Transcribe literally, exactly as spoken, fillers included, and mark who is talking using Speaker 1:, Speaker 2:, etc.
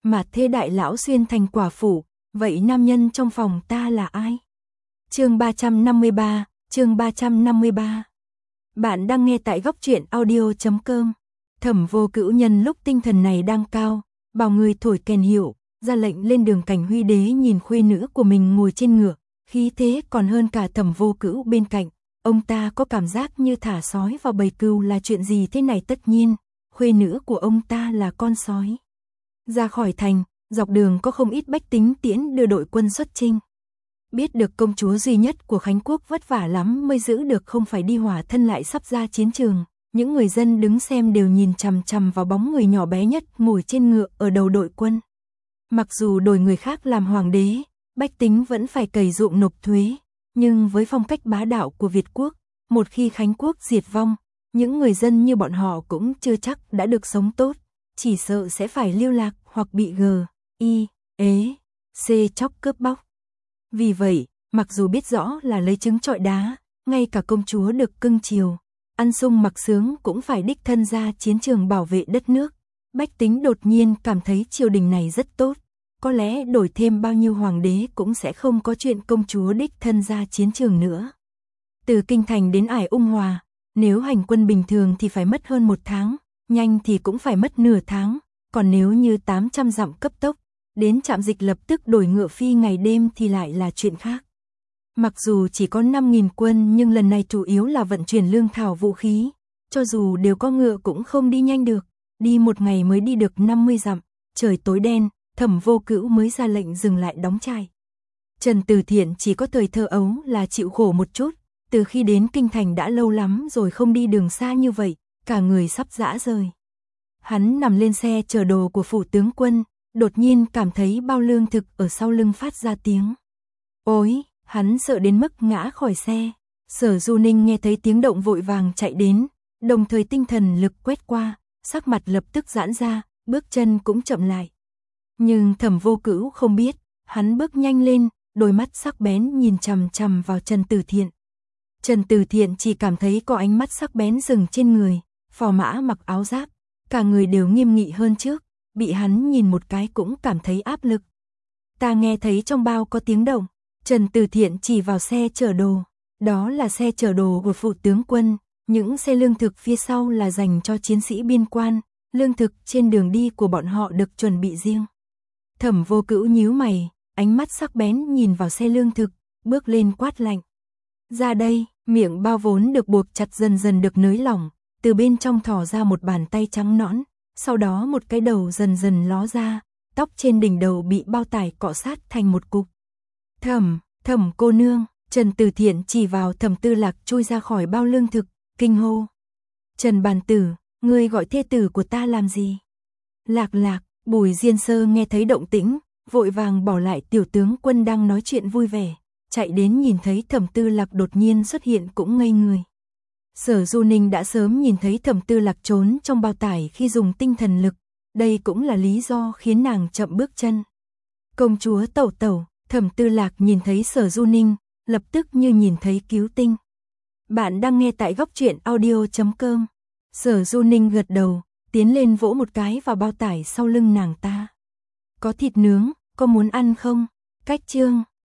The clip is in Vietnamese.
Speaker 1: Mà thế đại lão xuyên thành quả phụ, vậy nam nhân trong phòng ta là ai? Chương ba trăm năm mươi ba, chương ba trăm năm mươi ba. Bạn đang nghe tại góc truyện audio chấm com. Thẩm Vô Cữu nhân lúc tinh thần này đang cao, bảo người thổi kèn hiệu, ra lệnh lên đường Cảnh Huy đế nhìn khuê nữ của mình ngồi trên ngựa, khí thế còn hơn cả Thẩm Vô Cữu bên cạnh. Ông ta có cảm giác như thả sói vào bầy cừu là chuyện gì thế này, tất nhiên, khuê nữ của ông ta là con sói. Ra khỏi thành, dọc đường có không ít bách tính tiễn đưa đội quân xuất chinh. Biết được công chúa duy nhất của Khánh Quốc vất vả lắm mới giữ được không phải đi hỏa thân lại sắp ra chiến trường, những người dân đứng xem đều nhìn chằm chằm vào bóng người nhỏ bé nhất ngồi trên ngựa ở đầu đội quân. Mặc dù đổi người khác làm hoàng đế, bách tính vẫn phải cày ruộng nộp thuế, nhưng với phong cách bá đạo của Việt Quốc, một khi Khánh Quốc diệt vong, những người dân như bọn họ cũng chưa chắc đã được sống tốt, chỉ sợ sẽ phải lưu lạc hoặc bị g, i, ế, c chóc cướp bóc. Vì vậy, mặc dù biết rõ là lấy trứng trọi đá, ngay cả công chúa được cưng chiều, ăn sung mặc sướng cũng phải đích thân ra chiến trường bảo vệ đất nước, bách tính đột nhiên cảm thấy triều đình này rất tốt. Có lẽ đổi thêm bao nhiêu hoàng đế cũng sẽ không có chuyện công chúa đích thân ra chiến trường nữa. Từ Kinh Thành đến Ải Ung Hòa, nếu hành quân bình thường thì phải mất hơn một tháng, nhanh thì cũng phải mất nửa tháng, còn nếu như tám trăm dặm cấp tốc, đến trạm dịch lập tức đổi ngựa phi ngày đêm thì lại là chuyện khác. Mặc dù chỉ có năm nghìn quân nhưng lần này chủ yếu là vận chuyển lương thảo vũ khí, cho dù đều có ngựa cũng không đi nhanh được, đi một ngày mới đi được năm mươi dặm, trời tối đen. Thẩm Vô Cữu mới ra lệnh dừng lại đóng trại. Trần Từ Thiện chỉ có thời thơ ấu là chịu khổ một chút, từ khi đến Kinh Thành đã lâu lắm rồi không đi đường xa như vậy, cả người sắp rã rời. Hắn nằm lên xe chở đồ của phủ tướng quân, đột nhiên cảm thấy bao lương thực ở sau lưng phát ra tiếng. Ôi, hắn sợ đến mức ngã khỏi xe. Sở Du Ninh nghe thấy tiếng động vội vàng chạy đến, đồng thời tinh thần lực quét qua, sắc mặt lập tức giãn ra, bước chân cũng chậm lại. Nhưng Thẩm Vô Cữu không biết, hắn bước nhanh lên, đôi mắt sắc bén nhìn chằm chằm vào Trần Từ Thiện. Trần Từ Thiện chỉ cảm thấy có ánh mắt sắc bén dừng trên người, phò mã mặc áo giáp, cả người đều nghiêm nghị hơn trước, bị hắn nhìn một cái cũng cảm thấy áp lực. Ta nghe thấy trong bao có tiếng động, Trần Từ Thiện chỉ vào xe chở đồ, đó là xe chở đồ của phủ tướng quân, những xe lương thực phía sau là dành cho chiến sĩ biên quan, lương thực trên đường đi của bọn họ được chuẩn bị riêng. Thẩm Vô Cữu nhíu mày, ánh mắt sắc bén nhìn vào xe lương thực, bước lên quát lạnh. Ra đây, miệng bao vốn được buộc chặt dần dần được nới lỏng, từ bên trong thò ra một bàn tay trắng nõn, sau đó một cái đầu dần dần ló ra, tóc trên đỉnh đầu bị bao tải cọ sát thành một cục. Thẩm, Thẩm cô nương, Trần Từ Thiện chỉ vào Thẩm Tư Lạc chui ra khỏi bao lương thực, kinh hô. Trần Bàn Tử, ngươi gọi thê tử của ta làm gì? Lạc Lạc. Bùi Diên Sơ nghe thấy động tĩnh, vội vàng bỏ lại tiểu tướng quân đang nói chuyện vui vẻ, chạy đến nhìn thấy Thẩm Tư Lạc đột nhiên xuất hiện cũng ngây người. Sở Du Ninh đã sớm nhìn thấy Thẩm Tư Lạc trốn trong bao tải khi dùng tinh thần lực, đây cũng là lý do khiến nàng chậm bước chân. Công chúa tẩu tẩu, Thẩm Tư Lạc nhìn thấy Sở Du Ninh, lập tức như nhìn thấy cứu tinh. Bạn đang nghe tại góc truyện audio chấm com. Sở Du Ninh gật đầu, tiến lên vỗ một cái vào bao tải sau lưng nàng ta. Có thịt nướng, có muốn ăn không? Cách chương